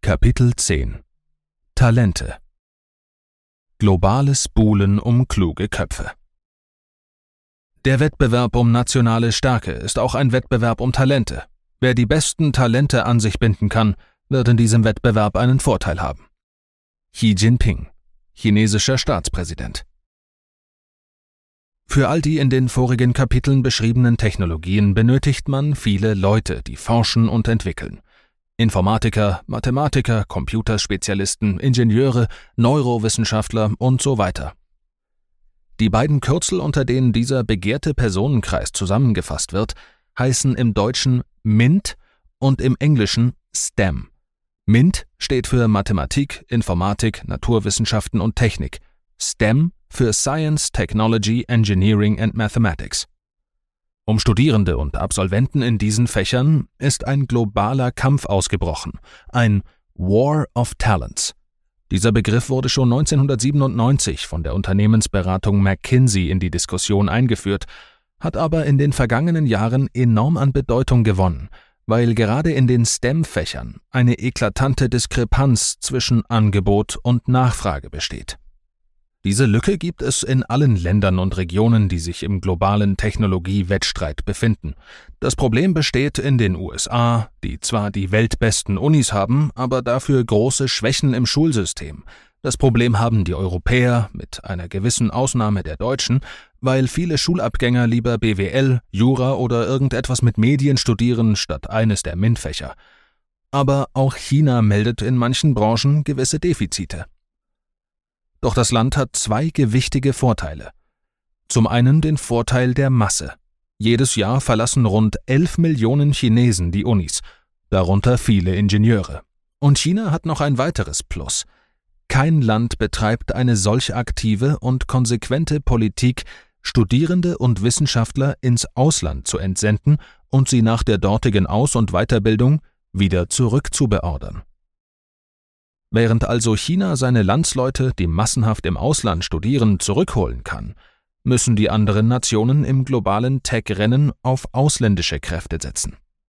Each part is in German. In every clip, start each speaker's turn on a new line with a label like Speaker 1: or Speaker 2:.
Speaker 1: Kapitel 10 Talente. Globales Buhlen um kluge Köpfe. Der Wettbewerb um nationale Stärke ist auch ein Wettbewerb um Talente. Wer die besten Talente an sich binden kann, wird in diesem Wettbewerb einen Vorteil haben. Xi Jinping, chinesischer Staatspräsident. Für all die in den vorigen Kapiteln beschriebenen Technologien benötigt man viele Leute, die forschen und entwickeln. Informatiker, Mathematiker, Computerspezialisten, Ingenieure, Neurowissenschaftler und so weiter. Die beiden Kürzel, unter denen dieser begehrte Personenkreis zusammengefasst wird, heißen im Deutschen MINT und im Englischen STEM. MINT steht für Mathematik, Informatik, Naturwissenschaften und Technik, STEM für Science, Technology, Engineering and Mathematics. Um Studierende und Absolventen in diesen Fächern ist ein globaler Kampf ausgebrochen, ein War of Talents. Dieser Begriff wurde schon 1997 von der Unternehmensberatung McKinsey in die Diskussion eingeführt, hat aber in den vergangenen Jahren enorm an Bedeutung gewonnen, weil gerade in den STEM-Fächern eine eklatante Diskrepanz zwischen Angebot und Nachfrage besteht. Diese Lücke gibt es in allen Ländern und Regionen, die sich im globalen Technologie-Wettstreit befinden. Das Problem besteht in den USA, die zwar die weltbesten Unis haben, aber dafür große Schwächen im Schulsystem. Das Problem haben die Europäer, mit einer gewissen Ausnahme der Deutschen, weil viele Schulabgänger lieber BWL, Jura oder irgendetwas mit Medien studieren, statt eines der MINT-Fächer. Aber auch China meldet in manchen Branchen gewisse Defizite. Doch das Land hat zwei gewichtige Vorteile. Zum einen den Vorteil der Masse. Jedes Jahr verlassen rund 11 Millionen Chinesen die Unis, darunter viele Ingenieure. Und China hat noch ein weiteres Plus. Kein Land betreibt eine solch aktive und konsequente Politik, Studierende und Wissenschaftler ins Ausland zu entsenden und sie nach der dortigen Aus- und Weiterbildung wieder zurückzubeordern. Während also China seine Landsleute, die massenhaft im Ausland studieren, zurückholen kann, müssen die anderen Nationen im globalen Tech-Rennen auf ausländische Kräfte setzen.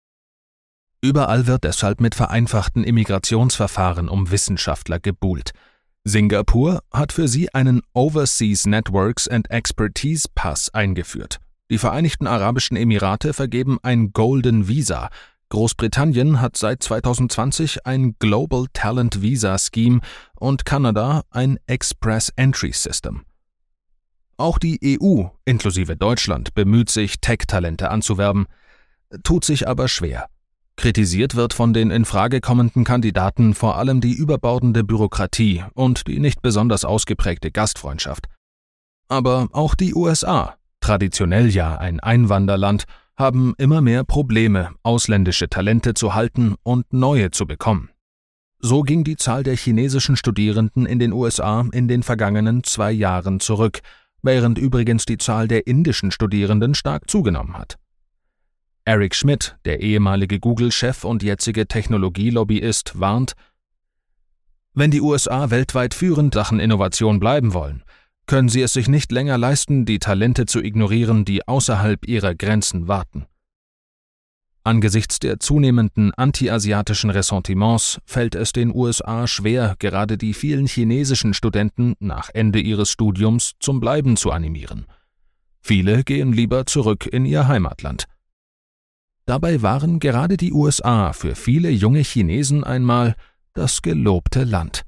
Speaker 1: Überall wird deshalb mit vereinfachten Immigrationsverfahren um Wissenschaftler gebuhlt. Singapur hat für sie einen Overseas Networks and Expertise Pass eingeführt. Die Vereinigten Arabischen Emirate vergeben ein Golden Visa. Großbritannien hat seit 2020 ein Global Talent Visa Scheme und Kanada ein Express Entry System. Auch die EU, inklusive Deutschland, bemüht sich, Tech-Talente anzuwerben, tut sich aber schwer. Kritisiert wird von den in Frage kommenden Kandidaten vor allem die überbordende Bürokratie und die nicht besonders ausgeprägte Gastfreundschaft. Aber auch die USA, traditionell ja ein Einwanderland, haben immer mehr Probleme, ausländische Talente zu halten und neue zu bekommen. So ging die Zahl der chinesischen Studierenden in den USA in den vergangenen 2 Jahren zurück, während übrigens die Zahl der indischen Studierenden stark zugenommen hat. Eric Schmidt, der ehemalige Google-Chef und jetzige Technologielobbyist, warnt: Wenn die USA weltweit führend Sachen Innovation bleiben wollen, können sie es sich nicht länger leisten, die Talente zu ignorieren, die außerhalb ihrer Grenzen warten. Angesichts der zunehmenden anti-asiatischen Ressentiments fällt es den USA schwer, gerade die vielen chinesischen Studenten nach Ende ihres Studiums zum Bleiben zu animieren. Viele gehen lieber zurück in ihr Heimatland. Dabei waren gerade die USA für viele junge Chinesen einmal das gelobte Land.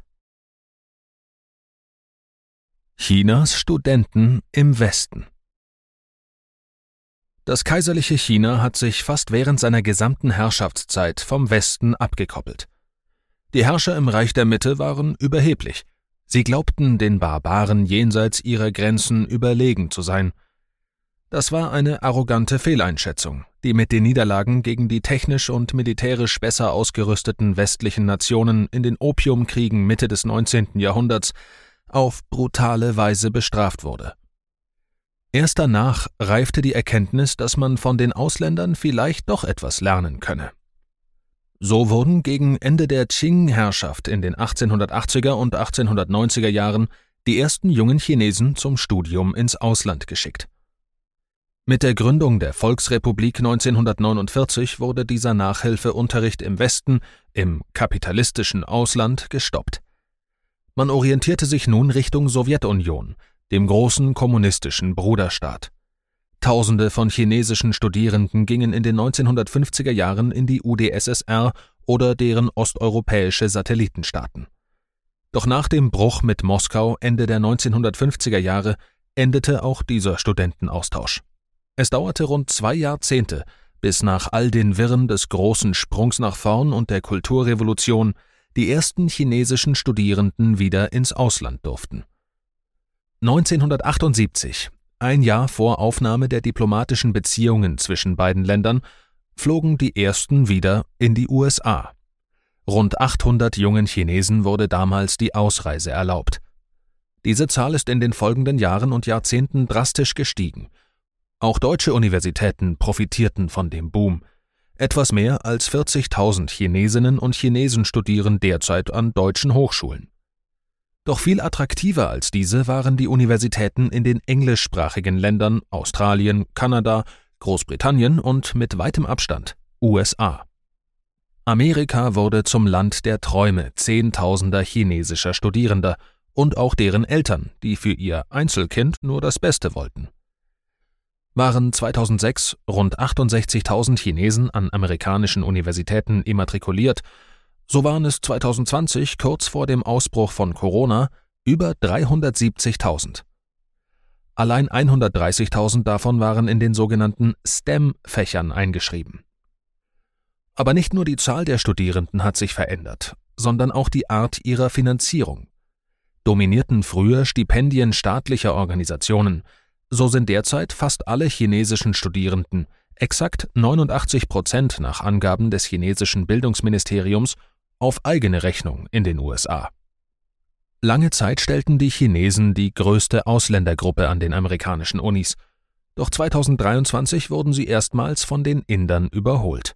Speaker 1: Chinas Studenten im Westen. Das kaiserliche China hat sich fast während seiner gesamten Herrschaftszeit vom Westen abgekoppelt. Die Herrscher im Reich der Mitte waren überheblich. Sie glaubten, den Barbaren jenseits ihrer Grenzen überlegen zu sein. Das war eine arrogante Fehleinschätzung, die mit den Niederlagen gegen die technisch und militärisch besser ausgerüsteten westlichen Nationen in den Opiumkriegen Mitte des 19. Jahrhunderts auf brutale Weise bestraft wurde. Erst danach reifte die Erkenntnis, dass man von den Ausländern vielleicht doch etwas lernen könne. So wurden gegen Ende der Qing-Herrschaft in den 1880er und 1890er Jahren die ersten jungen Chinesen zum Studium ins Ausland geschickt. Mit der Gründung der Volksrepublik 1949 wurde dieser Nachhilfeunterricht im Westen, im kapitalistischen Ausland, gestoppt. Man orientierte sich nun Richtung Sowjetunion, dem großen kommunistischen Bruderstaat. Tausende von chinesischen Studierenden gingen in den 1950er Jahren in die UdSSR oder deren osteuropäische Satellitenstaaten. Doch nach dem Bruch mit Moskau Ende der 1950er Jahre endete auch dieser Studentenaustausch. Es dauerte rund 2 Jahrzehnte, bis nach all den Wirren des großen Sprungs nach vorn und der Kulturrevolution die ersten chinesischen Studierenden wieder ins Ausland durften. 1978, ein Jahr vor Aufnahme der diplomatischen Beziehungen zwischen beiden Ländern, flogen die ersten wieder in die USA. Rund 800 jungen Chinesen wurde damals die Ausreise erlaubt. Diese Zahl ist in den folgenden Jahren und Jahrzehnten drastisch gestiegen. Auch deutsche Universitäten profitierten von dem Boom. Etwas mehr als 40.000 Chinesinnen und Chinesen studieren derzeit an deutschen Hochschulen. Doch viel attraktiver als diese waren die Universitäten in den englischsprachigen Ländern Australien, Kanada, Großbritannien und mit weitem Abstand USA. Amerika wurde zum Land der Träume Zehntausender chinesischer Studierender und auch deren Eltern, die für ihr Einzelkind nur das Beste wollten. Waren 2006 rund 68.000 Chinesen an amerikanischen Universitäten immatrikuliert, so waren es 2020, kurz vor dem Ausbruch von Corona, über 370.000. Allein 130.000 davon waren in den sogenannten STEM-Fächern eingeschrieben. Aber nicht nur die Zahl der Studierenden hat sich verändert, sondern auch die Art ihrer Finanzierung. Dominierten früher Stipendien staatlicher Organisationen, so sind derzeit fast alle chinesischen Studierenden, exakt 89% nach Angaben des chinesischen Bildungsministeriums, auf eigene Rechnung in den USA. Lange Zeit stellten die Chinesen die größte Ausländergruppe an den amerikanischen Unis, doch 2023 wurden sie erstmals von den Indern überholt.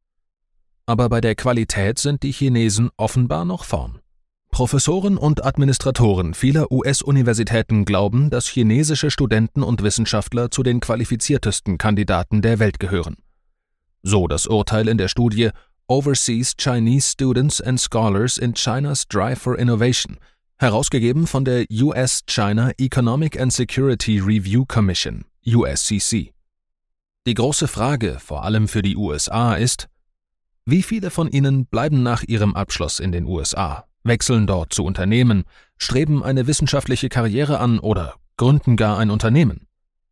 Speaker 1: Aber bei der Qualität sind die Chinesen offenbar noch vorn. Professoren und Administratoren vieler US-Universitäten glauben, dass chinesische Studenten und Wissenschaftler zu den qualifiziertesten Kandidaten der Welt gehören. So das Urteil in der Studie Overseas Chinese Students and Scholars in China's Drive for Innovation, herausgegeben von der US-China Economic and Security Review Commission, USCC. Die große Frage, vor allem für die USA, ist: Wie viele von ihnen bleiben nach ihrem Abschluss in den USA, wechseln dort zu Unternehmen, streben eine wissenschaftliche Karriere an oder gründen gar ein Unternehmen?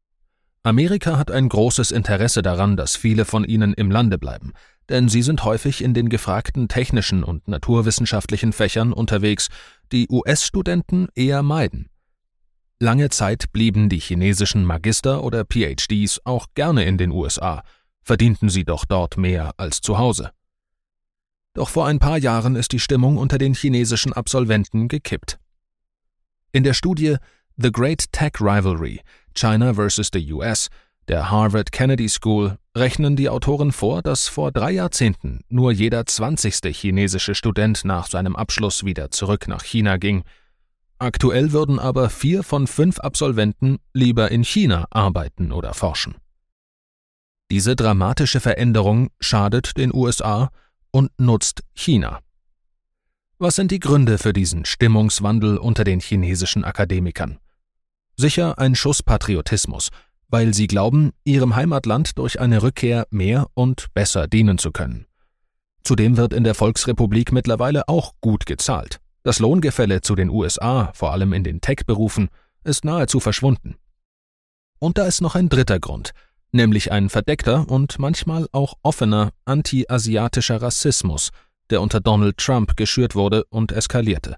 Speaker 1: Amerika hat ein großes Interesse daran, dass viele von ihnen im Lande bleiben, denn sie sind häufig in den gefragten technischen und naturwissenschaftlichen Fächern unterwegs, die US-Studenten eher meiden. Lange Zeit blieben die chinesischen Magister oder PhDs auch gerne in den USA, verdienten sie doch dort mehr als zu Hause. Doch vor ein paar Jahren ist die Stimmung unter den chinesischen Absolventen gekippt. In der Studie The Great Tech Rivalry – China vs. the US der Harvard Kennedy School rechnen die Autoren vor, dass vor 3 Jahrzehnten nur jeder 20. chinesische Student nach seinem Abschluss wieder zurück nach China ging. Aktuell würden aber 4 von 5 Absolventen lieber in China arbeiten oder forschen. Diese dramatische Veränderung schadet den USA und nutzt China. Was sind die Gründe für diesen Stimmungswandel unter den chinesischen Akademikern? Sicher ein Schuss Patriotismus, weil sie glauben, ihrem Heimatland durch eine Rückkehr mehr und besser dienen zu können. Zudem wird in der Volksrepublik mittlerweile auch gut gezahlt. Das Lohngefälle zu den USA, vor allem in den Tech-Berufen, ist nahezu verschwunden. Und da ist noch ein dritter Grund, nämlich ein verdeckter und manchmal auch offener anti-asiatischer Rassismus, der unter Donald Trump geschürt wurde und eskalierte.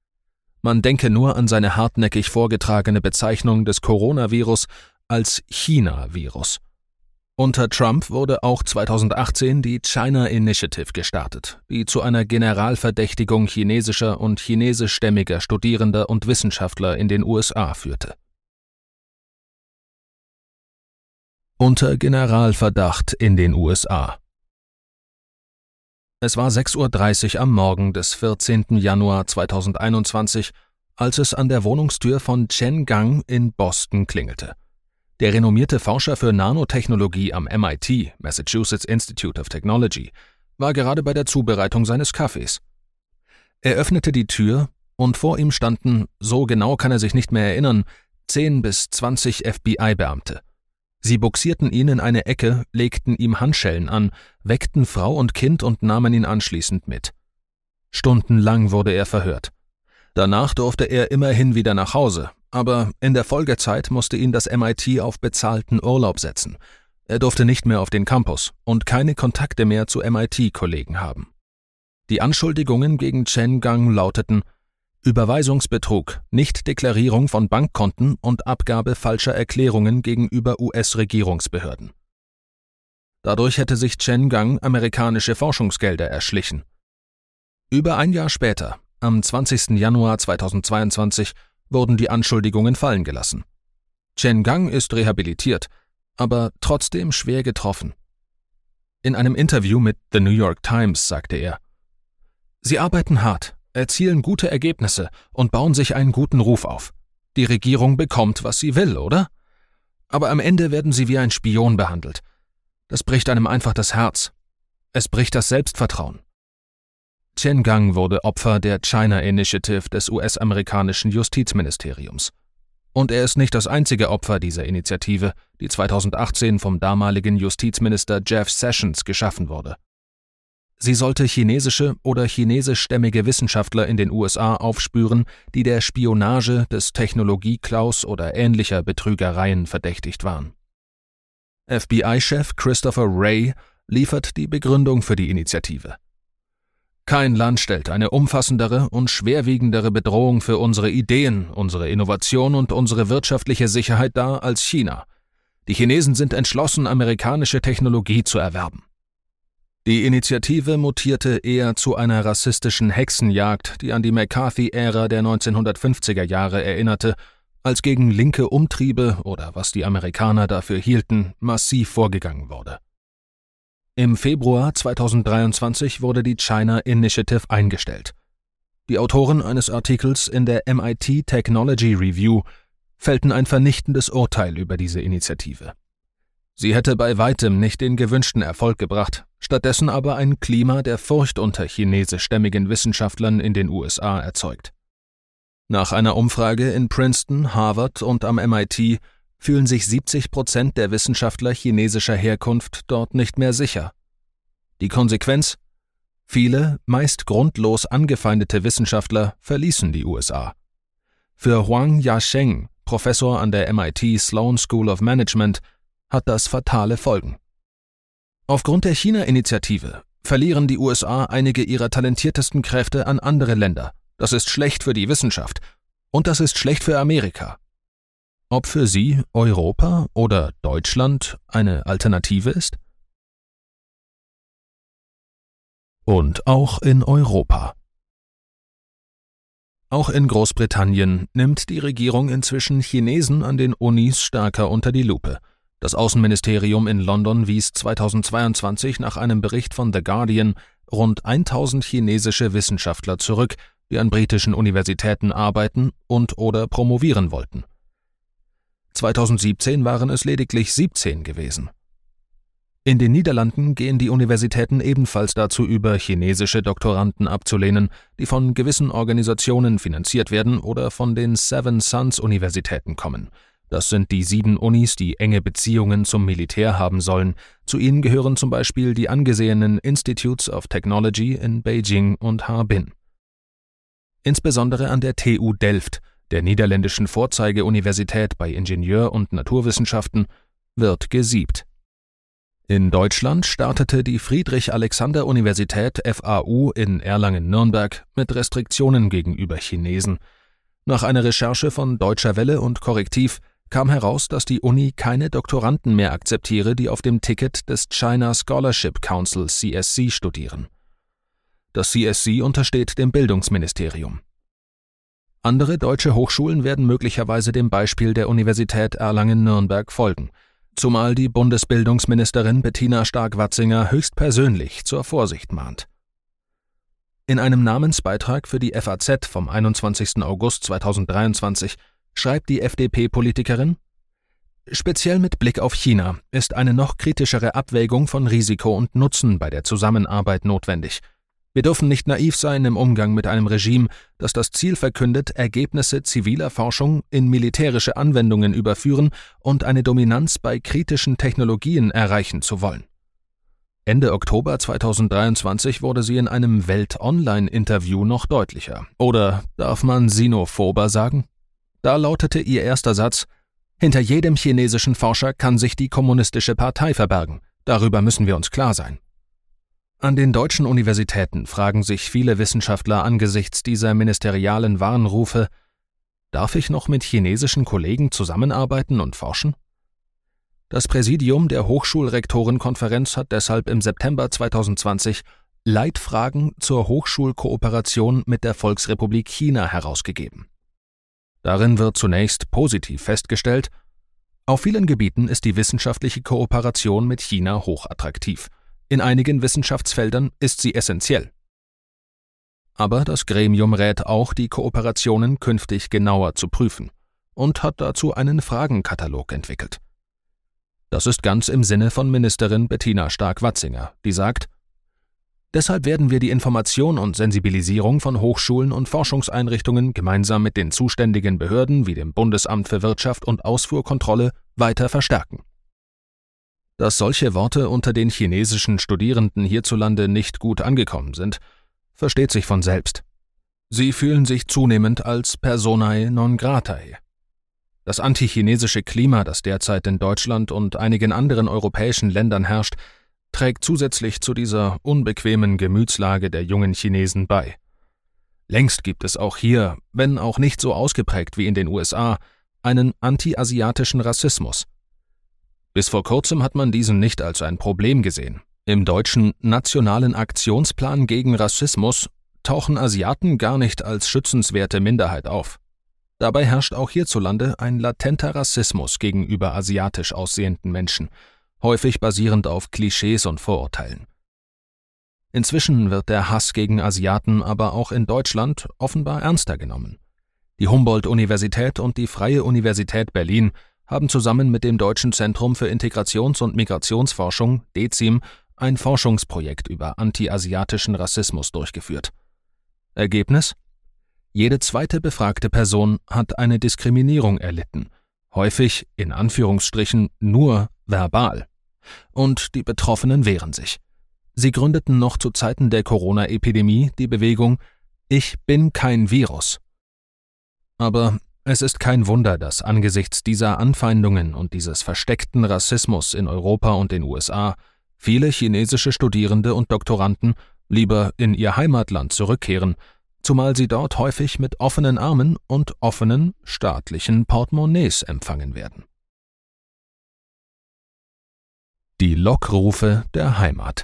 Speaker 1: Man denke nur an seine hartnäckig vorgetragene Bezeichnung des Coronavirus als China-Virus. Unter Trump wurde auch 2018 die China Initiative gestartet, die zu einer Generalverdächtigung chinesischer und chinesischstämmiger Studierender und Wissenschaftler in den USA führte. Unter Generalverdacht in den USA. Es war 6:30 Uhr am Morgen des 14. Januar 2021, als es an der Wohnungstür von Chen Gang in Boston klingelte. Der renommierte Forscher für Nanotechnologie am MIT, Massachusetts Institute of Technology, war gerade bei der Zubereitung seines Kaffees. Er öffnete die Tür und vor ihm standen, so genau kann er sich nicht mehr erinnern, 10 bis 20 FBI-Beamte. Sie buxierten ihn in eine Ecke, legten ihm Handschellen an, weckten Frau und Kind und nahmen ihn anschließend mit. Stundenlang wurde er verhört. Danach durfte er immerhin wieder nach Hause, aber in der Folgezeit musste ihn das MIT auf bezahlten Urlaub setzen. Er durfte nicht mehr auf den Campus und keine Kontakte mehr zu MIT-Kollegen haben. Die Anschuldigungen gegen Chen Gang lauteten Überweisungsbetrug, Nichtdeklarierung von Bankkonten und Abgabe falscher Erklärungen gegenüber US-Regierungsbehörden. Dadurch hätte sich Chen Gang amerikanische Forschungsgelder erschlichen. Über ein Jahr später, am 20. Januar 2022, wurden die Anschuldigungen fallen gelassen. Chen Gang ist rehabilitiert, aber trotzdem schwer getroffen. In einem Interview mit The New York Times sagte er: Sie arbeiten hart, erzielen gute Ergebnisse und bauen sich einen guten Ruf auf. Die Regierung bekommt, was sie will, oder? Aber am Ende werden sie wie ein Spion behandelt. Das bricht einem einfach das Herz. Es bricht das Selbstvertrauen. Chen Gang wurde Opfer der China Initiative des US-amerikanischen Justizministeriums. Und er ist nicht das einzige Opfer dieser Initiative, die 2018 vom damaligen Justizminister Jeff Sessions geschaffen wurde. Sie sollte chinesische oder chinesischstämmige Wissenschaftler in den USA aufspüren, die der Spionage, des Technologieklaus oder ähnlicher Betrügereien verdächtigt waren. FBI-Chef Christopher Wray liefert die Begründung für die Initiative. Kein Land stellt eine umfassendere und schwerwiegendere Bedrohung für unsere Ideen, unsere Innovation und unsere wirtschaftliche Sicherheit dar als China. Die Chinesen sind entschlossen, amerikanische Technologie zu erwerben. Die Initiative mutierte eher zu einer rassistischen Hexenjagd, die an die McCarthy-Ära der 1950er Jahre erinnerte, als gegen linke Umtriebe oder was die Amerikaner dafür hielten, massiv vorgegangen wurde. Im Februar 2023 wurde die China Initiative eingestellt. Die Autoren eines Artikels in der MIT Technology Review fällten ein vernichtendes Urteil über diese Initiative. Sie hätte bei weitem nicht den gewünschten Erfolg gebracht, stattdessen aber ein Klima der Furcht unter chinesischstämmigen Wissenschaftlern in den USA erzeugt. Nach einer Umfrage in Princeton, Harvard und am MIT fühlen sich 70% der Wissenschaftler chinesischer Herkunft dort nicht mehr sicher. Die Konsequenz? Viele, meist grundlos angefeindete Wissenschaftler verließen die USA. Für Huang Yasheng, Professor an der MIT Sloan School of Management, hat das fatale Folgen. Aufgrund der China-Initiative verlieren die USA einige ihrer talentiertesten Kräfte an andere Länder. Das ist schlecht für die Wissenschaft und das ist schlecht für Amerika. Ob für Sie Europa oder Deutschland eine Alternative ist? Und auch in Europa. Auch in Großbritannien nimmt die Regierung inzwischen Chinesen an den Unis stärker unter die Lupe. Das Außenministerium in London wies 2022 nach einem Bericht von The Guardian rund 1000 chinesische Wissenschaftler zurück, die an britischen Universitäten arbeiten und/oder promovieren wollten. 2017 waren es lediglich 17 gewesen. In den Niederlanden gehen die Universitäten ebenfalls dazu über, chinesische Doktoranden abzulehnen, die von gewissen Organisationen finanziert werden oder von den Seven Sons Universitäten kommen. Das sind die 7 Unis, die enge Beziehungen zum Militär haben sollen. Zu ihnen gehören zum Beispiel die angesehenen Institutes of Technology in Beijing und Harbin. Insbesondere an der TU Delft, der niederländischen Vorzeigeuniversität bei Ingenieur- und Naturwissenschaften, wird gesiebt. In Deutschland startete die Friedrich-Alexander-Universität FAU in Erlangen-Nürnberg mit Restriktionen gegenüber Chinesen. Nach einer Recherche von Deutscher Welle und Korrektiv kam heraus, dass die Uni keine Doktoranden mehr akzeptiere, die auf dem Ticket des China Scholarship Council CSC studieren. Das CSC untersteht dem Bildungsministerium. Andere deutsche Hochschulen werden möglicherweise dem Beispiel der Universität Erlangen-Nürnberg folgen, zumal die Bundesbildungsministerin Bettina Stark-Watzinger höchstpersönlich zur Vorsicht mahnt. In einem Namensbeitrag für die FAZ vom 21. August 2023 schreibt die FDP-Politikerin: Speziell mit Blick auf China ist eine noch kritischere Abwägung von Risiko und Nutzen bei der Zusammenarbeit notwendig. Wir dürfen nicht naiv sein im Umgang mit einem Regime, das das Ziel verkündet, Ergebnisse ziviler Forschung in militärische Anwendungen überführen und eine Dominanz bei kritischen Technologien erreichen zu wollen. Ende Oktober 2023 wurde sie in einem Welt-Online-Interview noch deutlicher. Oder darf man xenophober sagen? Da lautete ihr erster Satz: Hinter jedem chinesischen Forscher kann sich die Kommunistische Partei verbergen. Darüber müssen wir uns klar sein. An den deutschen Universitäten fragen sich viele Wissenschaftler angesichts dieser ministerialen Warnrufe: Darf ich noch mit chinesischen Kollegen zusammenarbeiten und forschen? Das Präsidium der Hochschulrektorenkonferenz hat deshalb im September 2020 Leitfragen zur Hochschulkooperation mit der Volksrepublik China herausgegeben. Darin wird zunächst positiv festgestellt: Auf vielen Gebieten ist die wissenschaftliche Kooperation mit China hochattraktiv. In einigen Wissenschaftsfeldern ist sie essentiell. Aber das Gremium rät auch, die Kooperationen künftig genauer zu prüfen und hat dazu einen Fragenkatalog entwickelt. Das ist ganz im Sinne von Ministerin Bettina Stark-Watzinger, die sagt: Deshalb werden wir die Information und Sensibilisierung von Hochschulen und Forschungseinrichtungen gemeinsam mit den zuständigen Behörden wie dem Bundesamt für Wirtschaft und Ausfuhrkontrolle weiter verstärken. Dass solche Worte unter den chinesischen Studierenden hierzulande nicht gut angekommen sind, versteht sich von selbst. Sie fühlen sich zunehmend als personae non gratae. Das antichinesische Klima, das derzeit in Deutschland und einigen anderen europäischen Ländern herrscht, trägt zusätzlich zu dieser unbequemen Gemütslage der jungen Chinesen bei. Längst gibt es auch hier, wenn auch nicht so ausgeprägt wie in den USA, einen anti-asiatischen Rassismus. Bis vor kurzem hat man diesen nicht als ein Problem gesehen. Im deutschen Nationalen Aktionsplan gegen Rassismus tauchen Asiaten gar nicht als schützenswerte Minderheit auf. Dabei herrscht auch hierzulande ein latenter Rassismus gegenüber asiatisch aussehenden Menschen, häufig basierend auf Klischees und Vorurteilen. Inzwischen wird der Hass gegen Asiaten aber auch in Deutschland offenbar ernster genommen. Die Humboldt-Universität und die Freie Universität Berlin haben zusammen mit dem Deutschen Zentrum für Integrations- und Migrationsforschung, DEZIM, ein Forschungsprojekt über anti-asiatischen Rassismus durchgeführt. Ergebnis: Jede zweite befragte Person hat eine Diskriminierung erlitten, häufig, in Anführungsstrichen, nur verbal. Und die Betroffenen wehren sich. Sie gründeten noch zu Zeiten der Corona-Epidemie die Bewegung »Ich bin kein Virus«. Aber es ist kein Wunder, dass angesichts dieser Anfeindungen und dieses versteckten Rassismus in Europa und den USA viele chinesische Studierende und Doktoranden lieber in ihr Heimatland zurückkehren, zumal sie dort häufig mit offenen Armen und offenen staatlichen Portemonnaies empfangen werden. Die Lockrufe der Heimat.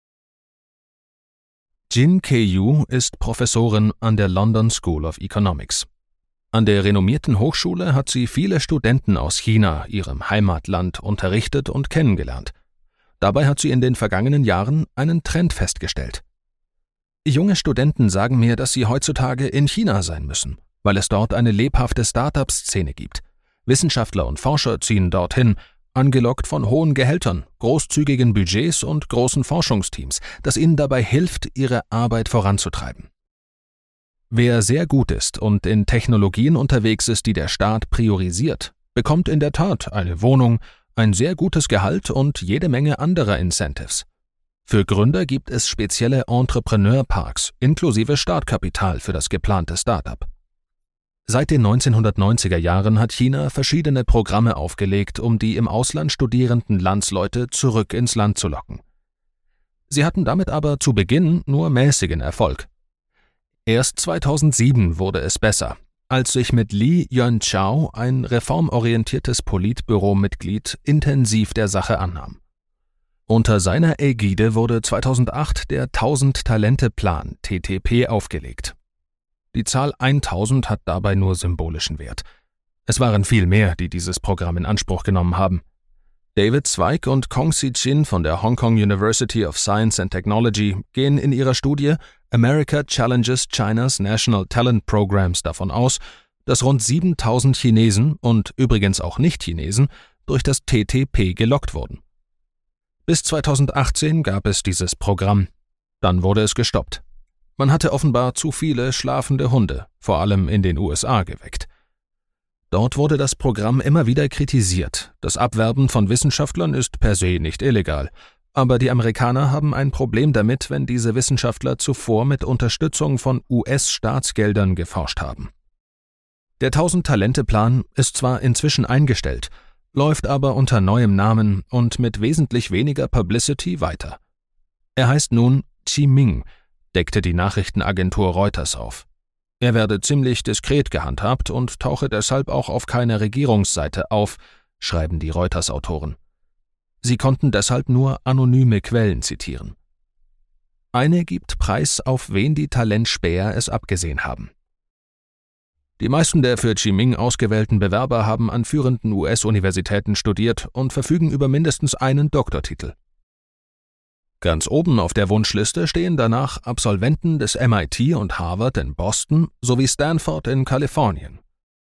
Speaker 1: Jin Ke-yu ist Professorin an der London School of Economics. An der renommierten Hochschule hat sie viele Studenten aus China, ihrem Heimatland, unterrichtet und kennengelernt. Dabei hat sie in den vergangenen Jahren einen Trend festgestellt. Junge Studenten sagen mir, dass sie heutzutage in China sein müssen, weil es dort eine lebhafte Start-up-Szene gibt. Wissenschaftler und Forscher ziehen dorthin, angelockt von hohen Gehältern, großzügigen Budgets und großen Forschungsteams, das ihnen dabei hilft, ihre Arbeit voranzutreiben. Wer sehr gut ist und in Technologien unterwegs ist, die der Staat priorisiert, bekommt in der Tat eine Wohnung, ein sehr gutes Gehalt und jede Menge anderer Incentives. Für Gründer gibt es spezielle Entrepreneur-Parks inklusive Startkapital für das geplante Startup. Seit den 1990er Jahren hat China verschiedene Programme aufgelegt, um die im Ausland studierenden Landsleute zurück ins Land zu locken. Sie hatten damit aber zu Beginn nur mäßigen Erfolg. Erst 2007 wurde es besser, als sich mit Li Yuanchao ein reformorientiertes Politbüro-Mitglied intensiv der Sache annahm. Unter seiner Ägide wurde 2008 der 1000-Talente-Plan TTP aufgelegt. Die Zahl 1000 hat dabei nur symbolischen Wert. Es waren viel mehr, die dieses Programm in Anspruch genommen haben. David Zweig und Kong Si-Chin von der Hong Kong University of Science and Technology gehen in ihrer Studie America Challenges China's National Talent Programs davon aus, dass rund 7000 Chinesen und übrigens auch Nicht-Chinesen durch das TTP gelockt wurden. Bis 2018 gab es dieses Programm. Dann wurde es gestoppt. Man hatte offenbar zu viele schlafende Hunde, vor allem in den USA, geweckt. Dort wurde das Programm immer wieder kritisiert. Das Abwerben von Wissenschaftlern ist per se nicht illegal. Aber die Amerikaner haben ein Problem damit, wenn diese Wissenschaftler zuvor mit Unterstützung von US-Staatsgeldern geforscht haben. Der 1000-Talente-Plan ist zwar inzwischen eingestellt, läuft aber unter neuem Namen und mit wesentlich weniger Publicity weiter. Er heißt nun Chiming, deckte die Nachrichtenagentur Reuters auf. Er werde ziemlich diskret gehandhabt und tauche deshalb auch auf keiner Regierungsseite auf, schreiben die Reuters-Autoren. Sie konnten deshalb nur anonyme Quellen zitieren. Eine gibt Preis, auf wen die Talentspäher es abgesehen haben. Die meisten der für Chiming ausgewählten Bewerber haben an führenden US-Universitäten studiert und verfügen über mindestens einen Doktortitel. Ganz oben auf der Wunschliste stehen danach Absolventen des MIT und Harvard in Boston sowie Stanford in Kalifornien.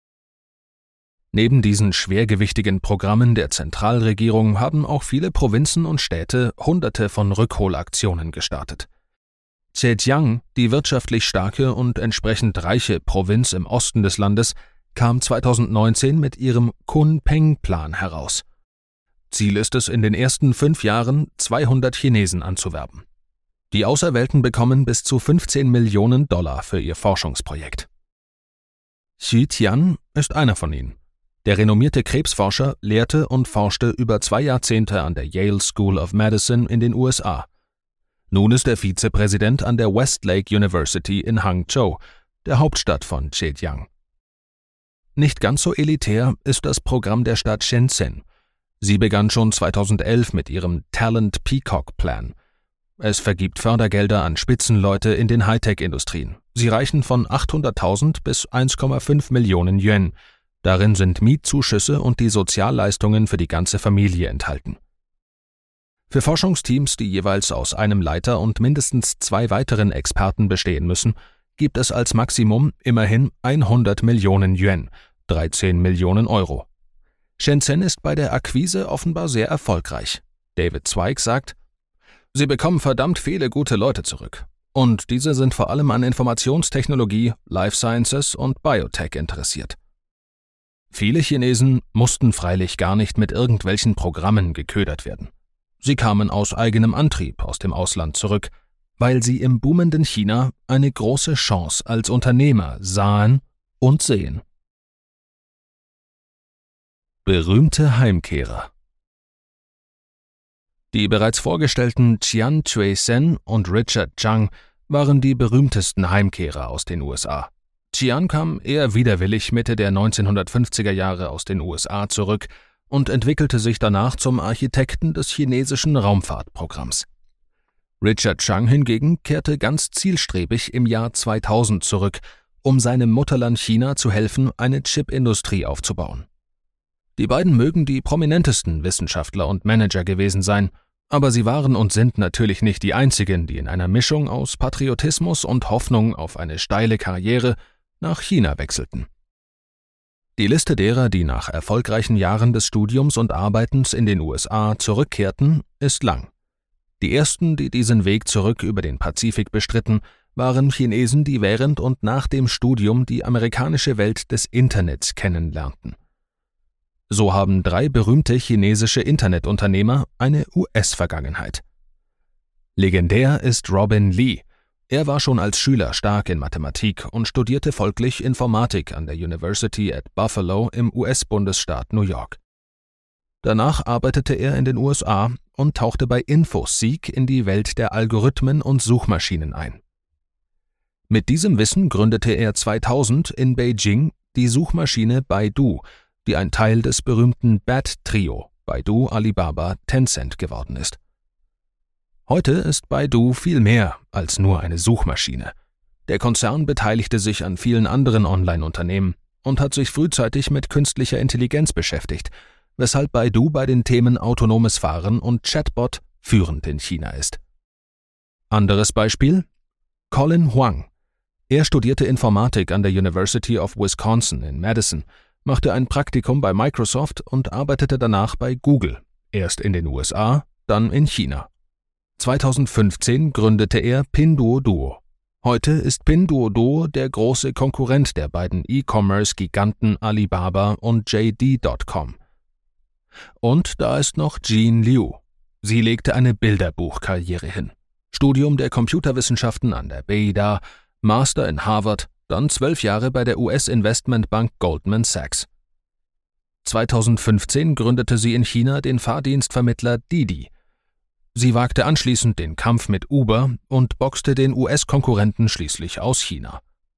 Speaker 1: Neben diesen schwergewichtigen Programmen der Zentralregierung haben auch viele Provinzen und Städte Hunderte von Rückholaktionen gestartet. Zhejiang, die wirtschaftlich starke und entsprechend reiche Provinz im Osten des Landes, kam 2019 mit ihrem Kunpeng-Plan heraus. Ziel ist es, in den ersten 5 Jahren 200 Chinesen anzuwerben. Die Auserwählten bekommen bis zu $15 Millionen für ihr Forschungsprojekt. Xu Tian ist einer von ihnen. Der renommierte Krebsforscher lehrte und forschte über 2 Jahrzehnte an der Yale School of Medicine in den USA. Nun ist er Vizepräsident an der Westlake University in Hangzhou, der Hauptstadt von Zhejiang. Nicht ganz so elitär ist das Programm der Stadt Shenzhen. Sie begann schon 2011 mit ihrem Talent Peacock Plan. Es vergibt Fördergelder an Spitzenleute in den Hightech-Industrien. Sie reichen von 800.000 bis 1,5 Millionen Yuan. Darin sind Mietzuschüsse und die Sozialleistungen für die ganze Familie enthalten. Für Forschungsteams, die jeweils aus einem Leiter und mindestens 2 weiteren Experten bestehen müssen, gibt es als Maximum immerhin 100 Millionen Yuan, 13 Millionen Euro. Shenzhen ist bei der Akquise offenbar sehr erfolgreich. David Zweig sagt, sie bekommen verdammt viele gute Leute zurück. Und diese sind vor allem an Informationstechnologie, Life Sciences und Biotech interessiert. Viele Chinesen mussten freilich gar nicht mit irgendwelchen Programmen geködert werden. Sie kamen aus eigenem Antrieb aus dem Ausland zurück, weil sie im boomenden China eine große Chance als Unternehmer sahen und sehen. Berühmte Heimkehrer. Die bereits vorgestellten Qian Cui-sen und Richard Zhang waren die berühmtesten Heimkehrer aus den USA. Qian kam eher widerwillig Mitte der 1950er Jahre aus den USA zurück und entwickelte sich danach zum Architekten des chinesischen Raumfahrtprogramms. Richard Zhang hingegen kehrte ganz zielstrebig im Jahr 2000 zurück, um seinem Mutterland China zu helfen, eine Chipindustrie aufzubauen. Die beiden mögen die prominentesten Wissenschaftler und Manager gewesen sein, aber sie waren und sind natürlich nicht die einzigen, die in einer Mischung aus Patriotismus und Hoffnung auf eine steile Karriere nach China wechselten. Die Liste derer, die nach erfolgreichen Jahren des Studiums und Arbeitens in den USA zurückkehrten, ist lang. Die ersten, die diesen Weg zurück über den Pazifik bestritten, waren Chinesen, die während und nach dem Studium die amerikanische Welt des Internets kennenlernten. So haben 3 berühmte chinesische Internetunternehmer eine US-Vergangenheit. Legendär ist Robin Lee. Er war schon als Schüler stark in Mathematik und studierte folglich Informatik an der University at Buffalo im US-Bundesstaat New York. Danach arbeitete er in den USA und tauchte bei Infoseek in die Welt der Algorithmen und Suchmaschinen ein. Mit diesem Wissen gründete er 2000 in Beijing die Suchmaschine Baidu, die ein Teil des berühmten Bat-Trio Baidu, Alibaba, Tencent geworden ist. Heute ist Baidu viel mehr als nur eine Suchmaschine. Der Konzern beteiligte sich an vielen anderen Online-Unternehmen und hat sich frühzeitig mit künstlicher Intelligenz beschäftigt, weshalb Baidu bei den Themen autonomes Fahren und Chatbot führend in China ist. Anderes Beispiel: Colin Huang. Er studierte Informatik an der University of Wisconsin in Madison, machte ein Praktikum bei Microsoft und arbeitete danach bei Google, erst in den USA, dann in China. 2015 gründete er Pinduoduo. Heute ist Pinduoduo der große Konkurrent der beiden E-Commerce-Giganten Alibaba und JD.com. Und da ist noch Jean Liu. Sie legte eine Bilderbuchkarriere hin. Studium der Computerwissenschaften an der BEDA, Master in Harvard, dann 12 Jahre bei der US-Investmentbank Goldman Sachs. 2015 gründete sie in China den Fahrdienstvermittler Didi. Sie wagte anschließend den Kampf mit Uber und boxte den US-Konkurrenten schließlich aus China.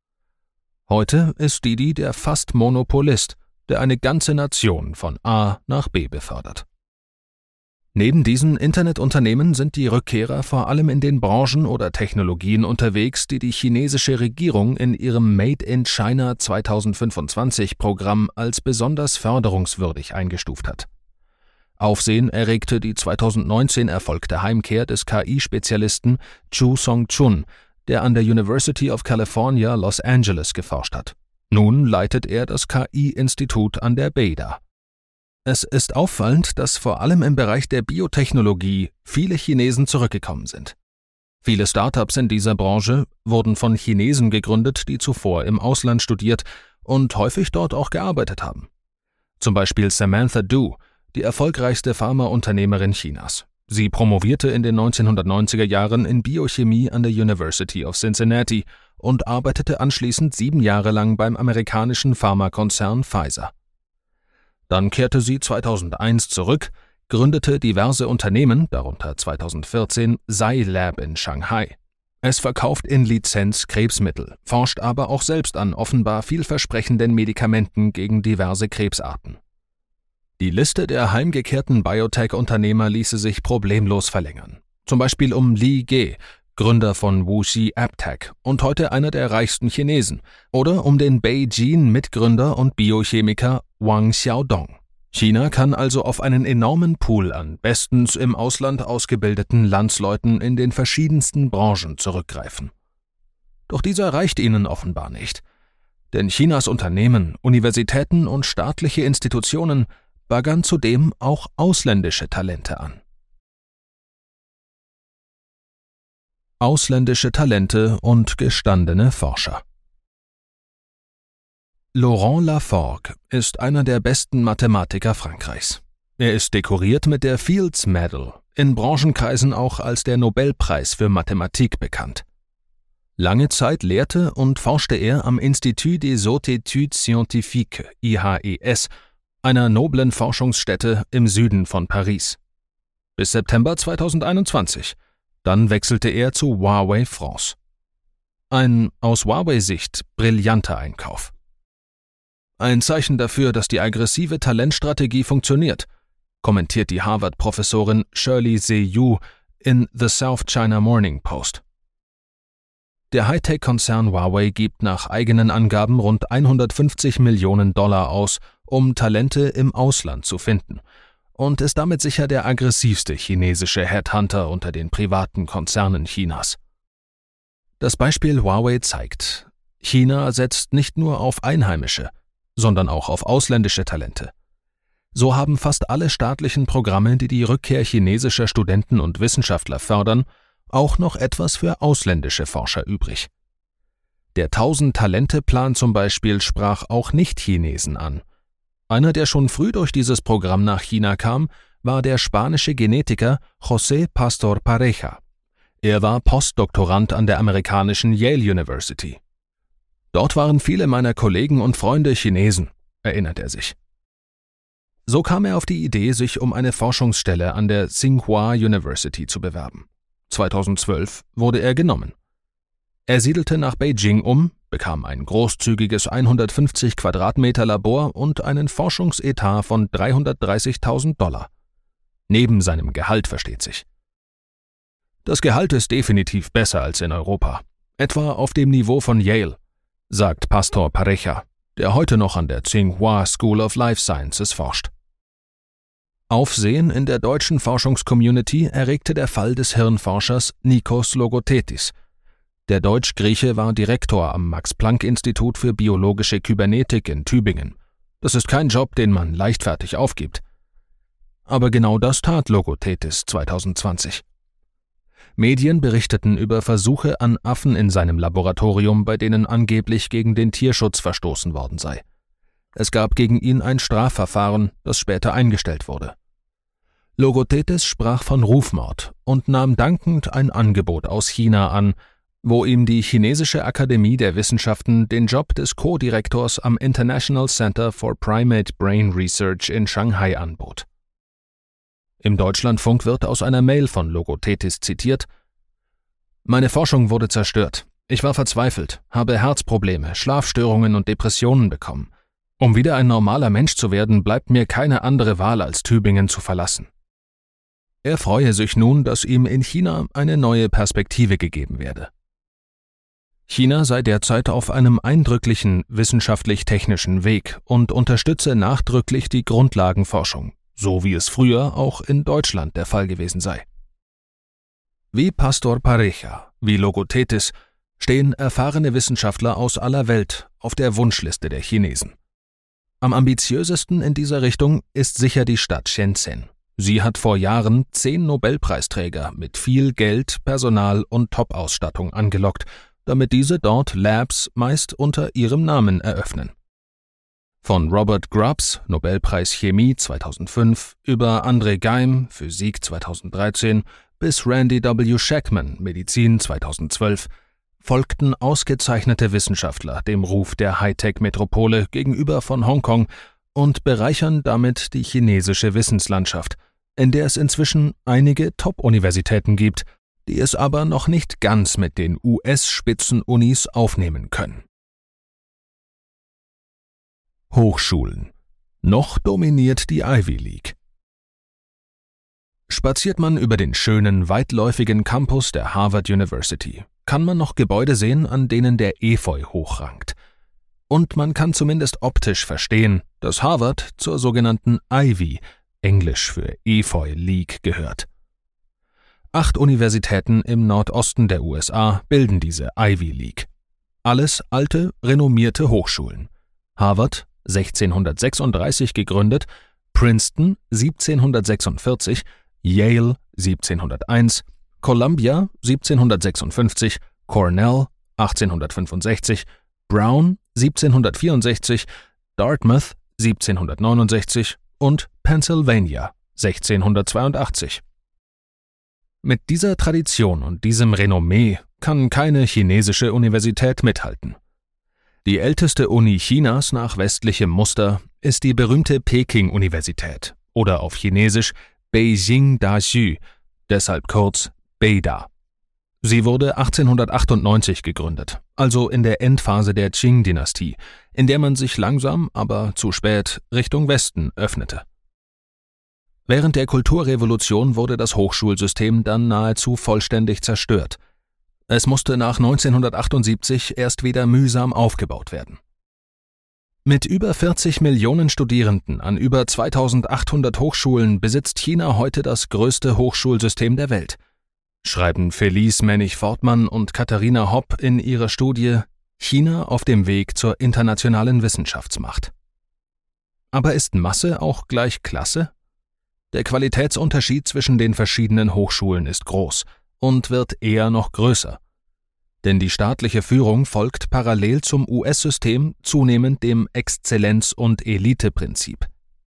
Speaker 1: Heute ist Didi der fast Monopolist, der eine ganze Nation von A nach B befördert. Neben diesen Internetunternehmen sind die Rückkehrer vor allem in den Branchen oder Technologien unterwegs, die die chinesische Regierung in ihrem Made in China 2025 Programm als besonders förderungswürdig eingestuft hat. Aufsehen erregte die 2019 erfolgte Heimkehr des KI-Spezialisten Chu Song-chun, der an der University of California, Los Angeles geforscht hat. Nun leitet er das KI-Institut an der BEDA. Es ist auffallend, dass vor allem im Bereich der Biotechnologie viele Chinesen zurückgekommen sind. Viele Startups in dieser Branche wurden von Chinesen gegründet, die zuvor im Ausland studiert und häufig dort auch gearbeitet haben. Zum Beispiel Samantha Du, die erfolgreichste Pharmaunternehmerin Chinas. Sie promovierte in den 1990er Jahren in Biochemie an der University of Cincinnati und arbeitete anschließend 7 Jahre lang beim amerikanischen Pharmakonzern Pfizer. Dann kehrte sie 2001 zurück, gründete diverse Unternehmen, darunter 2014 Zai Lab in Shanghai. Es verkauft in Lizenz Krebsmittel, forscht aber auch selbst an offenbar vielversprechenden Medikamenten gegen diverse Krebsarten. Die Liste der heimgekehrten Biotech-Unternehmer ließe sich problemlos verlängern. Zum Beispiel um Li Ge, Gründer von Wuxi AppTech und heute einer der reichsten Chinesen, oder um den Beijing-Mitgründer und Biochemiker Wang Xiaodong. China kann also auf einen enormen Pool an bestens im Ausland ausgebildeten Landsleuten in den verschiedensten Branchen zurückgreifen. Doch dieser reicht ihnen offenbar nicht. Denn Chinas Unternehmen, Universitäten und staatliche Institutionen baggern zudem auch ausländische Talente an. Ausländische Talente und gestandene Forscher. Laurent Laforgue ist einer der besten Mathematiker Frankreichs. Er ist dekoriert mit der Fields Medal, in Branchenkreisen auch als der Nobelpreis für Mathematik bekannt. Lange Zeit lehrte und forschte er am Institut des Hautes Études Scientifiques, IHES, einer noblen Forschungsstätte im Süden von Paris. Bis September 2021. Dann wechselte er zu Huawei France. Ein aus Huawei-Sicht brillanter Einkauf. Ein Zeichen dafür, dass die aggressive Talentstrategie funktioniert, kommentiert die Harvard-Professorin Shirley Zhe-Yu in The South China Morning Post. Der Hightech-Konzern Huawei gibt nach eigenen Angaben rund 150 Millionen Dollar aus, um Talente im Ausland zu finden, und ist damit sicher der aggressivste chinesische Headhunter unter den privaten Konzernen Chinas. Das Beispiel Huawei zeigt, China setzt nicht nur auf einheimische, sondern auch auf ausländische Talente. So haben fast alle staatlichen Programme, die die Rückkehr chinesischer Studenten und Wissenschaftler fördern, auch noch etwas für ausländische Forscher übrig. Der 1000-Talente-Plan zum Beispiel sprach auch Nicht-Chinesen an. Einer, der schon früh durch dieses Programm nach China kam, war der spanische Genetiker José Pastor Pareja. Er war Postdoktorand an der amerikanischen Yale University. Dort waren viele meiner Kollegen und Freunde Chinesen, erinnert er sich. So kam er auf die Idee, sich um eine Forschungsstelle an der Tsinghua University zu bewerben. 2012 wurde er genommen. Er siedelte nach Beijing um, bekam ein großzügiges 150 Quadratmeter Labor und einen Forschungsetat von $330.000. Neben seinem Gehalt, versteht sich. Das Gehalt ist definitiv besser als in Europa, etwa auf dem Niveau von Yale, sagt Pastor Pareja, der heute noch an der Tsinghua School of Life Sciences forscht. Aufsehen in der deutschen Forschungscommunity erregte der Fall des Hirnforschers Nikos Logothetis. Der Deutsch-Grieche war Direktor am Max-Planck-Institut für biologische Kybernetik in Tübingen. Das ist kein Job, den man leichtfertig aufgibt. Aber genau das tat Logothetis 2020. Medien berichteten über Versuche an Affen in seinem Laboratorium, bei denen angeblich gegen den Tierschutz verstoßen worden sei. Es gab gegen ihn ein Strafverfahren, das später eingestellt wurde. Logothetis sprach von Rufmord und nahm dankend ein Angebot aus China an, wo ihm die Chinesische Akademie der Wissenschaften den Job des Co-Direktors am International Center for Primate Brain Research in Shanghai anbot. Im Deutschlandfunk wird aus einer Mail von Logothetis zitiert: »Meine Forschung wurde zerstört. Ich war verzweifelt, habe Herzprobleme, Schlafstörungen und Depressionen bekommen. Um wieder ein normaler Mensch zu werden, bleibt mir keine andere Wahl, als Tübingen zu verlassen.« Er freue sich nun, dass ihm in China eine neue Perspektive gegeben werde. China sei derzeit auf einem eindrücklichen wissenschaftlich-technischen Weg und unterstütze nachdrücklich die Grundlagenforschung, so wie es früher auch in Deutschland der Fall gewesen sei. Wie Pastor Pareja, wie Logothetis stehen erfahrene Wissenschaftler aus aller Welt auf der Wunschliste der Chinesen. Am ambitiösesten in dieser Richtung ist sicher die Stadt Shenzhen. Sie hat vor Jahren 10 Nobelpreisträger mit viel Geld, Personal und Top-Ausstattung angelockt, damit diese dort Labs meist unter ihrem Namen eröffnen. Von Robert Grubbs, Nobelpreis Chemie 2005, über André Geim, Physik 2013, bis Randy W. Shackman, Medizin 2012, folgten ausgezeichnete Wissenschaftler dem Ruf der Hightech-Metropole gegenüber von Hongkong und bereichern damit die chinesische Wissenslandschaft, in der es inzwischen einige Top-Universitäten gibt, die es aber noch nicht ganz mit den US-Spitzenunis aufnehmen können. Hochschulen. Noch dominiert die Ivy League. Spaziert man über den schönen, weitläufigen Campus der Harvard University, kann man noch Gebäude sehen, an denen der Efeu hochrankt. Und man kann zumindest optisch verstehen, dass Harvard zur sogenannten Ivy, Englisch für Efeu League, gehört. 8 Universitäten im Nordosten der USA bilden diese Ivy League. Alles alte, renommierte Hochschulen. Harvard, 1636 gegründet, Princeton, 1746, Yale, 1701, Columbia, 1756, Cornell, 1865, Brown, 1764, Dartmouth, 1769 und Pennsylvania, 1682. Mit dieser Tradition und diesem Renommee kann keine chinesische Universität mithalten. Die älteste Uni Chinas nach westlichem Muster ist die berühmte Peking-Universität oder auf Chinesisch Beijing Daxu, deshalb kurz BEIDA. Sie wurde 1898 gegründet, also in der Endphase der Qing-Dynastie, in der man sich langsam, aber zu spät Richtung Westen öffnete. Während der Kulturrevolution wurde das Hochschulsystem dann nahezu vollständig zerstört. Es musste nach 1978 erst wieder mühsam aufgebaut werden. Mit über 40 Millionen Studierenden an über 2800 Hochschulen besitzt China heute das größte Hochschulsystem der Welt, schreiben Felice Mennig-Fortmann und Katharina Hopp in ihrer Studie »China auf dem Weg zur internationalen Wissenschaftsmacht«. Aber ist Masse auch gleich Klasse? Der Qualitätsunterschied zwischen den verschiedenen Hochschulen ist groß und wird eher noch größer. Denn die staatliche Führung folgt parallel zum US-System zunehmend dem Exzellenz- und Elite-Prinzip.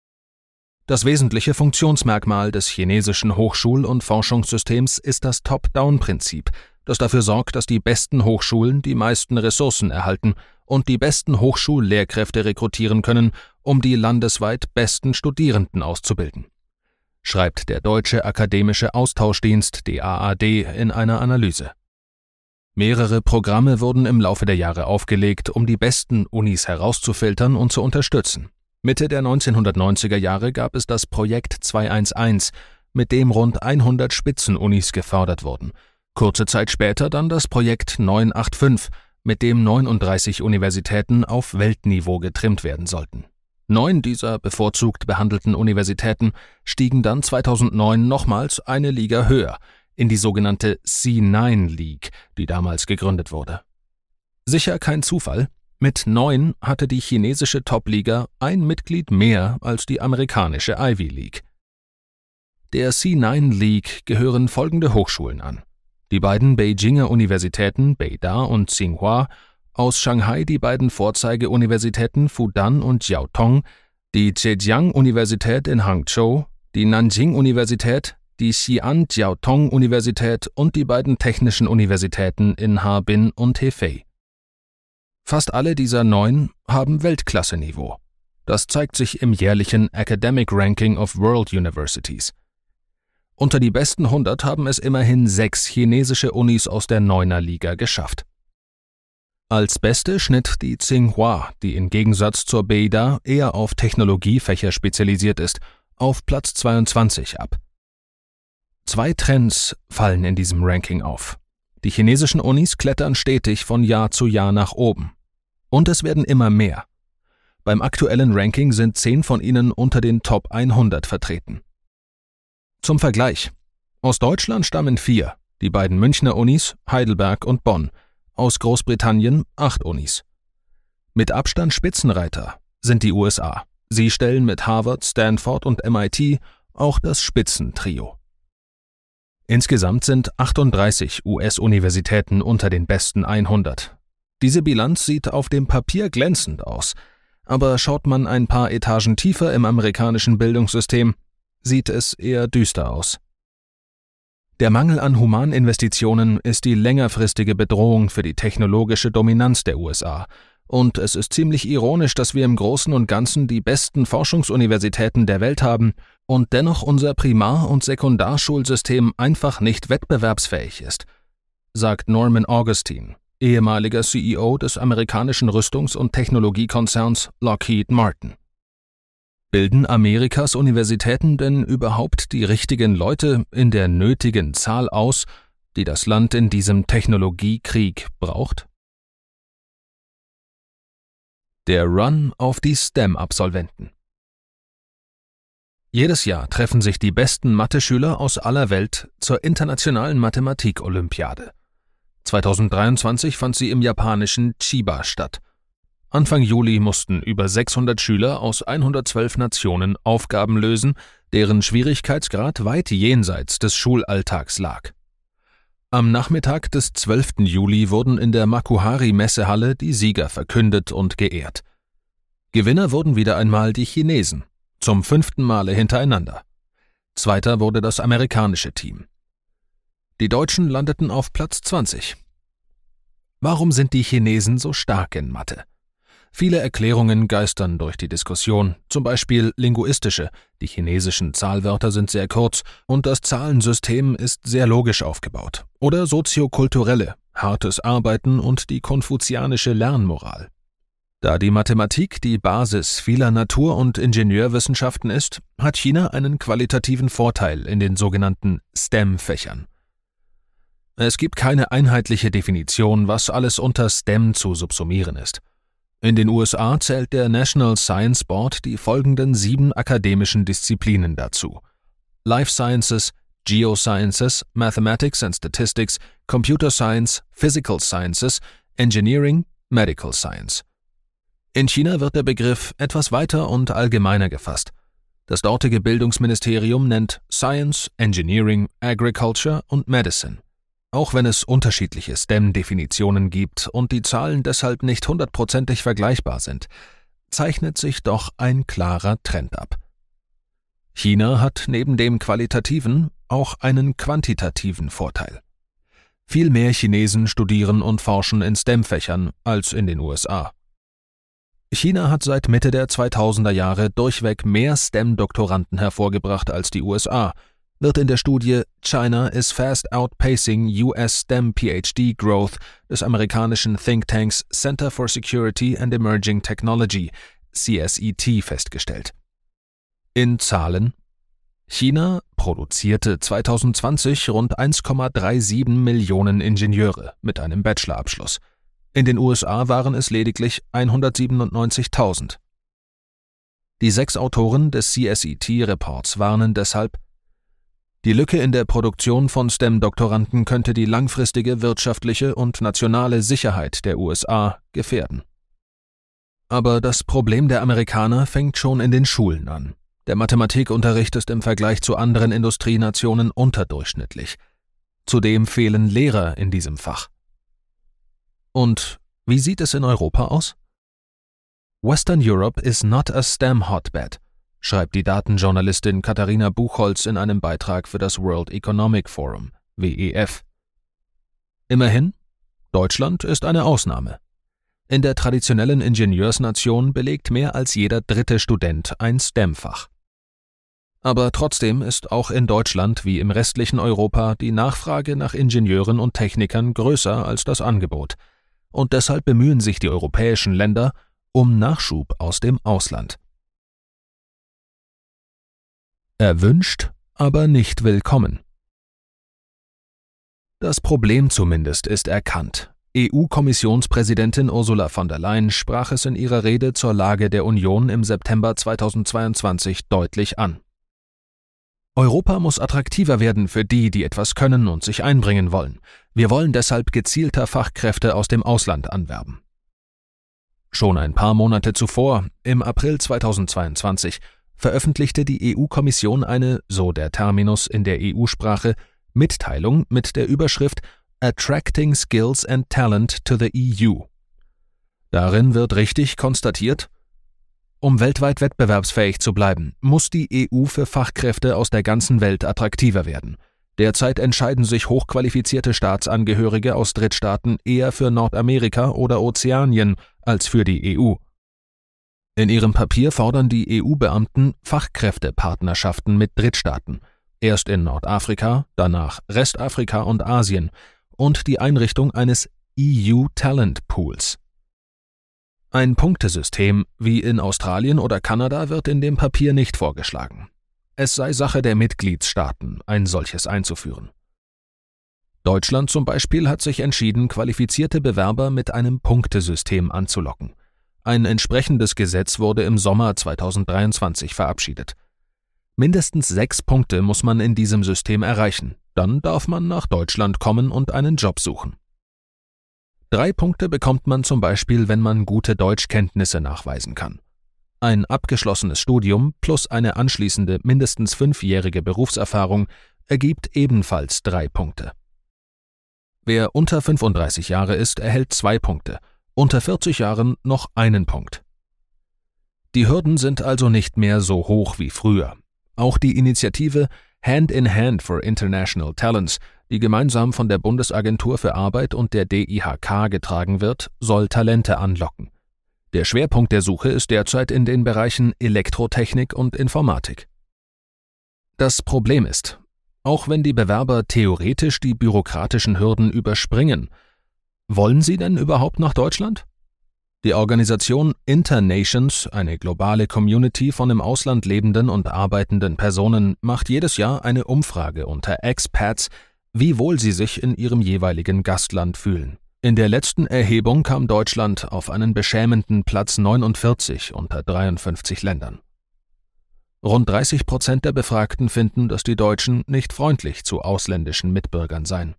Speaker 1: Das wesentliche Funktionsmerkmal des chinesischen Hochschul- und Forschungssystems ist das Top-Down-Prinzip, das dafür sorgt, dass die besten Hochschulen die meisten Ressourcen erhalten und die besten Hochschullehrkräfte rekrutieren können, um die landesweit besten Studierenden auszubilden, schreibt der Deutsche Akademische Austauschdienst DAAD in einer Analyse. Mehrere Programme wurden im Laufe der Jahre aufgelegt, um die besten Unis herauszufiltern und zu unterstützen. Mitte der 1990er Jahre gab es das Projekt 211, mit dem rund 100 Spitzenunis gefördert wurden. Kurze Zeit später dann das Projekt 985, mit dem 39 Universitäten auf Weltniveau getrimmt werden sollten. 9 dieser bevorzugt behandelten Universitäten stiegen dann 2009 nochmals eine Liga höher, in die sogenannte C9 League, die damals gegründet wurde. Sicher kein Zufall, Mit 9 hatte die chinesische Top-Liga ein Mitglied mehr als die amerikanische Ivy League. Der C9 League gehören folgende Hochschulen an: die beiden Beijinger Universitäten Beida und Tsinghua, aus Shanghai die beiden Vorzeigeuniversitäten Fudan und Jiaotong, die Zhejiang-Universität in Hangzhou, die Nanjing-Universität, die Xi'an-Jiaotong-Universität und die beiden technischen Universitäten in Harbin und Hefei. Fast alle dieser 9 haben Weltklasse-Niveau. Das zeigt sich im jährlichen Academic Ranking of World Universities. Unter die besten 100 haben es immerhin 6 chinesische Unis aus der 9er-Liga geschafft. Als beste schnitt die Tsinghua, die im Gegensatz zur Beida eher auf Technologiefächer spezialisiert ist, auf Platz 22 ab. 2 Trends fallen in diesem Ranking auf. Die chinesischen Unis klettern stetig von Jahr zu Jahr nach oben. Und es werden immer mehr. Beim aktuellen Ranking sind 10 von ihnen unter den Top 100 vertreten. Zum Vergleich: aus Deutschland stammen 4, die beiden Münchner Unis, Heidelberg und Bonn, aus Großbritannien 8 Unis. Mit Abstand Spitzenreiter sind die USA. Sie stellen mit Harvard, Stanford und MIT auch das Spitzentrio. Insgesamt sind 38 US-Universitäten unter den besten 100. Diese Bilanz sieht auf dem Papier glänzend aus, aber schaut man ein paar Etagen tiefer im amerikanischen Bildungssystem, sieht es eher düster aus. Der Mangel an Humaninvestitionen ist die längerfristige Bedrohung für die technologische Dominanz der USA, und es ist ziemlich ironisch, dass wir im Großen und Ganzen die besten Forschungsuniversitäten der Welt haben und dennoch unser Primar- und Sekundarschulsystem einfach nicht wettbewerbsfähig ist, sagt Norman Augustine, ehemaliger CEO des amerikanischen Rüstungs- und Technologiekonzerns Lockheed Martin. Bilden Amerikas Universitäten denn überhaupt die richtigen Leute in der nötigen Zahl aus, die das Land in diesem Technologiekrieg braucht? Der Run auf die STEM-Absolventen. Jedes Jahr treffen sich die besten Mathe-Schüler aus aller Welt zur internationalen Mathematik-Olympiade. 2023 fand sie im japanischen Chiba statt. Anfang Juli mussten über 600 Schüler aus 112 Nationen Aufgaben lösen, deren Schwierigkeitsgrad weit jenseits des Schulalltags lag. Am Nachmittag des 12. Juli wurden in der Makuhari-Messehalle die Sieger verkündet und geehrt. Gewinner wurden wieder einmal die Chinesen, zum 5. Male hintereinander. Zweiter wurde das amerikanische Team. Die Deutschen landeten auf Platz 20. Warum sind die Chinesen so stark in Mathe? Viele Erklärungen geistern durch die Diskussion, zum Beispiel linguistische, die chinesischen Zahlwörter sind sehr kurz und das Zahlensystem ist sehr logisch aufgebaut, oder soziokulturelle, hartes Arbeiten und die konfuzianische Lernmoral. Da die Mathematik die Basis vieler Natur- und Ingenieurwissenschaften ist, hat China einen qualitativen Vorteil in den sogenannten STEM-Fächern. Es gibt keine einheitliche Definition, was alles unter STEM zu subsumieren ist. In den USA zählt der National Science Board die folgenden 7 akademischen Disziplinen dazu: Life Sciences, Geosciences, Mathematics and Statistics, Computer Science, Physical Sciences, Engineering, Medical Science. In China wird der Begriff etwas weiter und allgemeiner gefasst. Das dortige Bildungsministerium nennt Science, Engineering, Agriculture und Medicine. Auch wenn es unterschiedliche STEM-Definitionen gibt und die Zahlen deshalb nicht 100%ig vergleichbar sind, zeichnet sich doch ein klarer Trend ab. China hat neben dem qualitativen auch einen quantitativen Vorteil. Viel mehr Chinesen studieren und forschen in STEM-Fächern als in den USA. China hat seit Mitte der 2000er Jahre durchweg mehr STEM-Doktoranden hervorgebracht als die USA, wird in der Studie China is fast outpacing US STEM PhD Growth des amerikanischen Thinktanks Center for Security and Emerging Technology, CSET, festgestellt. In Zahlen: China produzierte 2020 rund 1,37 Millionen Ingenieure mit einem Bachelorabschluss. In den USA waren es lediglich 197.000. Die 6 Autoren des CSET-Reports warnen deshalb: Die Lücke in der Produktion von STEM-Doktoranden könnte die langfristige wirtschaftliche und nationale Sicherheit der USA gefährden. Aber das Problem der Amerikaner fängt schon in den Schulen an. Der Mathematikunterricht ist im Vergleich zu anderen Industrienationen unterdurchschnittlich. Zudem fehlen Lehrer in diesem Fach. Und wie sieht es in Europa aus? Western Europe is not a STEM hotbed, schreibt die Datenjournalistin Katharina Buchholz in einem Beitrag für das World Economic Forum, WEF. Immerhin, Deutschland ist eine Ausnahme. In der traditionellen Ingenieursnation belegt mehr als jeder dritte Student ein STEM-Fach. Aber trotzdem ist auch in Deutschland wie im restlichen Europa die Nachfrage nach Ingenieuren und Technikern größer als das Angebot. Und deshalb bemühen sich die europäischen Länder um Nachschub aus dem Ausland. Erwünscht, aber nicht willkommen. Das Problem zumindest ist erkannt. EU-Kommissionspräsidentin Ursula von der Leyen sprach es in ihrer Rede zur Lage der Union im September 2022 deutlich an. Europa muss attraktiver werden für die, die etwas können und sich einbringen wollen. Wir wollen deshalb gezielter Fachkräfte aus dem Ausland anwerben. Schon ein paar Monate zuvor, im April 2022, veröffentlichte die EU-Kommission eine, so der Terminus in der EU-Sprache, Mitteilung mit der Überschrift Attracting Skills and Talent to the EU. Darin wird richtig konstatiert, um weltweit wettbewerbsfähig zu bleiben, muss die EU für Fachkräfte aus der ganzen Welt attraktiver werden. Derzeit entscheiden sich hochqualifizierte Staatsangehörige aus Drittstaaten eher für Nordamerika oder Ozeanien als für die EU. In ihrem Papier fordern die EU-Beamten Fachkräftepartnerschaften mit Drittstaaten, erst in Nordafrika, danach Restafrika und Asien, und die Einrichtung eines EU Talent Pools. Ein Punktesystem wie in Australien oder Kanada wird in dem Papier nicht vorgeschlagen. Es sei Sache der Mitgliedstaaten, ein solches einzuführen. Deutschland zum Beispiel hat sich entschieden, qualifizierte Bewerber mit einem Punktesystem anzulocken. Ein entsprechendes Gesetz wurde im Sommer 2023 verabschiedet. Mindestens 6 Punkte muss man in diesem System erreichen, dann darf man nach Deutschland kommen und einen Job suchen. 3 Punkte bekommt man zum Beispiel, wenn man gute Deutschkenntnisse nachweisen kann. Ein abgeschlossenes Studium plus eine anschließende mindestens 5-jährige Berufserfahrung ergibt ebenfalls 3 Punkte. Wer unter 35 Jahre ist, erhält 2 Punkte, unter 40 Jahren noch 1 Punkt. Die Hürden sind also nicht mehr so hoch wie früher. Auch die Initiative Hand in Hand for International Talents, die gemeinsam von der Bundesagentur für Arbeit und der DIHK getragen wird, soll Talente anlocken. Der Schwerpunkt der Suche ist derzeit in den Bereichen Elektrotechnik und Informatik. Das Problem ist, auch wenn die Bewerber theoretisch die bürokratischen Hürden überspringen, wollen sie denn überhaupt nach Deutschland? Die Organisation Internations, eine globale Community von im Ausland lebenden und arbeitenden Personen, macht jedes Jahr eine Umfrage unter Expats, wie wohl sie sich in ihrem jeweiligen Gastland fühlen. In der letzten Erhebung kam Deutschland auf einen beschämenden Platz 49 unter 53 Ländern. Rund 30% der Befragten finden, dass die Deutschen nicht freundlich zu ausländischen Mitbürgern seien.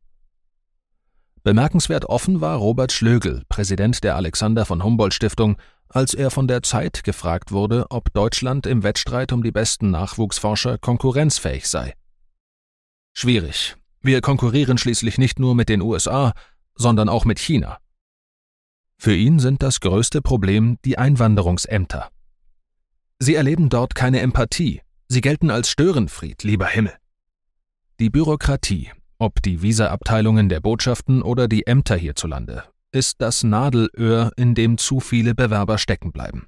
Speaker 1: Bemerkenswert offen war Robert Schlögl, Präsident der Alexander von Humboldt Stiftung, als er von der Zeit gefragt wurde, ob Deutschland im Wettstreit um die besten Nachwuchsforscher konkurrenzfähig sei. Schwierig. Wir konkurrieren schließlich nicht nur mit den USA, sondern auch mit China. Für ihn sind das größte Problem die Einwanderungsämter. Sie erleben dort keine Empathie, sie gelten als Störenfried, lieber Himmel. Die Bürokratie, ob die Visa-Abteilungen der Botschaften oder die Ämter hierzulande, ist das Nadelöhr, in dem zu viele Bewerber stecken bleiben.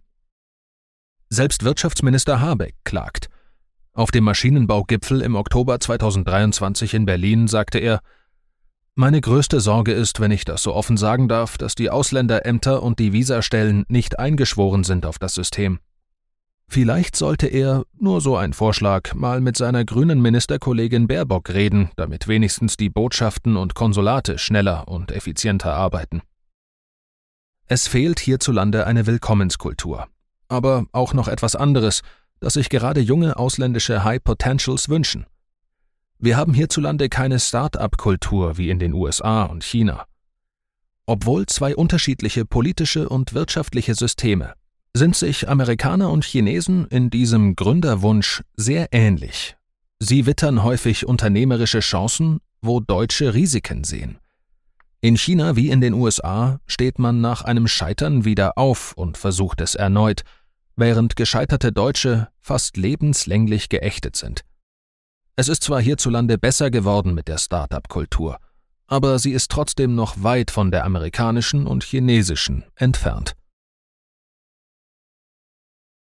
Speaker 1: Selbst Wirtschaftsminister Habeck klagt. Auf dem Maschinenbaugipfel im Oktober 2023 in Berlin sagte er: Meine größte Sorge ist, wenn ich das so offen sagen darf, dass die Ausländerämter und die Visastellen nicht eingeschworen sind auf das System. Vielleicht sollte er, nur so ein Vorschlag, mal mit seiner grünen Ministerkollegin Baerbock reden, damit wenigstens die Botschaften und Konsulate schneller und effizienter arbeiten. Es fehlt hierzulande eine Willkommenskultur. Aber auch noch etwas anderes, das sich gerade junge ausländische High Potentials wünschen. Wir haben hierzulande keine Start-up-Kultur wie in den USA und China. Obwohl 2 unterschiedliche politische und wirtschaftliche Systeme, sind sich Amerikaner und Chinesen in diesem Gründerwunsch sehr ähnlich. Sie wittern häufig unternehmerische Chancen, wo Deutsche Risiken sehen. In China wie in den USA steht man nach einem Scheitern wieder auf und versucht es erneut, während gescheiterte Deutsche fast lebenslänglich geächtet sind. Es ist zwar hierzulande besser geworden mit der Start-up-Kultur, aber sie ist trotzdem noch weit von der amerikanischen und chinesischen entfernt.